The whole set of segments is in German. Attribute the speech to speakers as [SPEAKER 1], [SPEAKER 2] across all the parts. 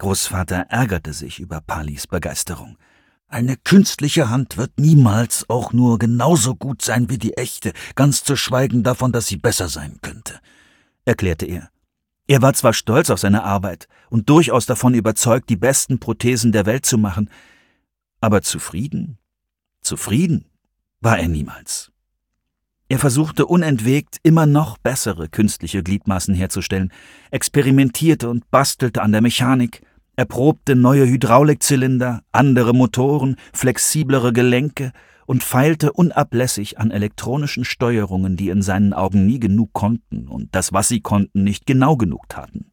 [SPEAKER 1] Großvater ärgerte sich über Palis Begeisterung. »Eine künstliche Hand wird niemals auch nur genauso gut sein wie die echte, ganz zu schweigen davon, dass sie besser sein könnte«, erklärte er. Er war zwar stolz auf seine Arbeit und durchaus davon überzeugt, die besten Prothesen der Welt zu machen, aber zufrieden war er niemals. Er versuchte unentwegt, immer noch bessere künstliche Gliedmaßen herzustellen, experimentierte und bastelte an der Mechanik, erprobte neue Hydraulikzylinder, andere Motoren, flexiblere Gelenke und feilte unablässig an elektronischen Steuerungen, die in seinen Augen nie genug konnten und das, was sie konnten, nicht genau genug taten.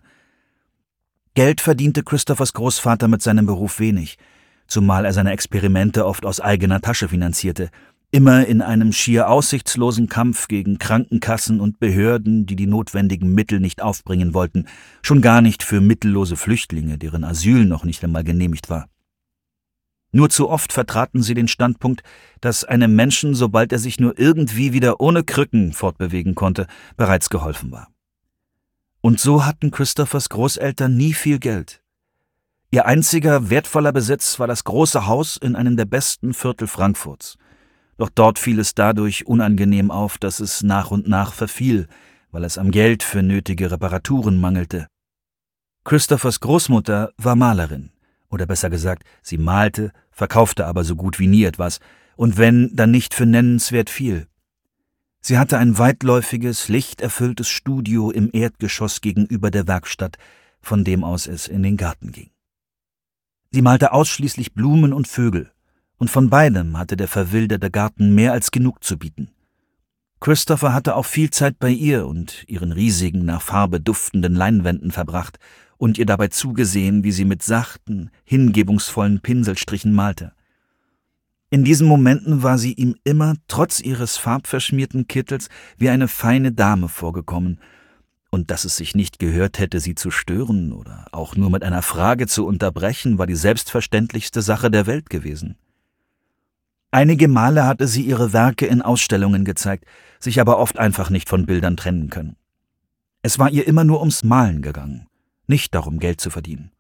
[SPEAKER 1] Geld verdiente Christophers Großvater mit seinem Beruf wenig, zumal er seine Experimente oft aus eigener Tasche finanzierte, immer in einem schier aussichtslosen Kampf gegen Krankenkassen und Behörden, die die notwendigen Mittel nicht aufbringen wollten, schon gar nicht für mittellose Flüchtlinge, deren Asyl noch nicht einmal genehmigt war. Nur zu oft vertraten sie den Standpunkt, dass einem Menschen, sobald er sich nur irgendwie wieder ohne Krücken fortbewegen konnte, bereits geholfen war. Und so hatten Christophers Großeltern nie viel Geld. Ihr einziger wertvoller Besitz war das große Haus in einem der besten Viertel Frankfurts. Doch dort fiel es dadurch unangenehm auf, dass es nach und nach verfiel, weil es am Geld für nötige Reparaturen mangelte. Christophers Großmutter war Malerin, oder besser gesagt, sie malte, verkaufte aber so gut wie nie etwas, und wenn, dann nicht für nennenswert viel. Sie hatte ein weitläufiges, lichterfülltes Studio im Erdgeschoss gegenüber der Werkstatt, von dem aus es in den Garten ging. Sie malte ausschließlich Blumen und Vögel, und von beidem hatte der verwilderte Garten mehr als genug zu bieten. Christopher hatte auch viel Zeit bei ihr und ihren riesigen, nach Farbe duftenden Leinwänden verbracht und ihr dabei zugesehen, wie sie mit sachten, hingebungsvollen Pinselstrichen malte. In diesen Momenten war sie ihm immer, trotz ihres farbverschmierten Kittels, wie eine feine Dame vorgekommen, und dass es sich nicht gehört hätte, sie zu stören oder auch nur mit einer Frage zu unterbrechen, war die selbstverständlichste Sache der Welt gewesen. Einige Male hatte sie ihre Werke in Ausstellungen gezeigt, sich aber oft einfach nicht von Bildern trennen können. Es war ihr immer nur ums Malen gegangen, nicht darum, Geld zu verdienen.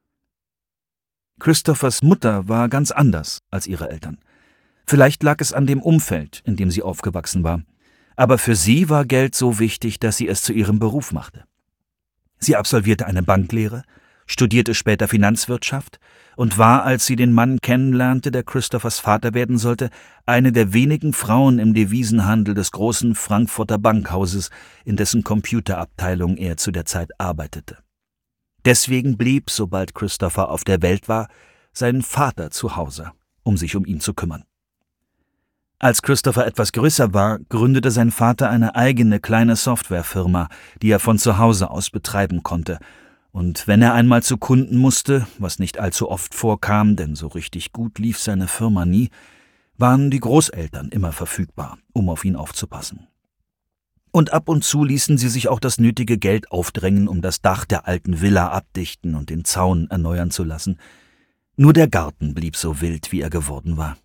[SPEAKER 1] Christophers Mutter war ganz anders als ihre Eltern. Vielleicht lag es an dem Umfeld, in dem sie aufgewachsen war, aber für sie war Geld so wichtig, dass sie es zu ihrem Beruf machte. Sie absolvierte eine Banklehre, studierte später Finanzwirtschaft und war, als sie den Mann kennenlernte, der Christophers Vater werden sollte, eine der wenigen Frauen im Devisenhandel des großen Frankfurter Bankhauses, in dessen Computerabteilung er zu der Zeit arbeitete. Deswegen blieb, sobald Christopher auf der Welt war, sein Vater zu Hause, um sich um ihn zu kümmern. Als Christopher etwas größer war, gründete sein Vater eine eigene kleine Softwarefirma, die er von zu Hause aus betreiben konnte. Und wenn er einmal zu Kunden musste, was nicht allzu oft vorkam, denn so richtig gut lief seine Firma nie, waren die Großeltern immer verfügbar, um auf ihn aufzupassen. Und ab und zu ließen sie sich auch das nötige Geld aufdrängen, um das Dach der alten Villa abdichten und den Zaun erneuern zu lassen. Nur der Garten blieb so wild, wie er geworden war.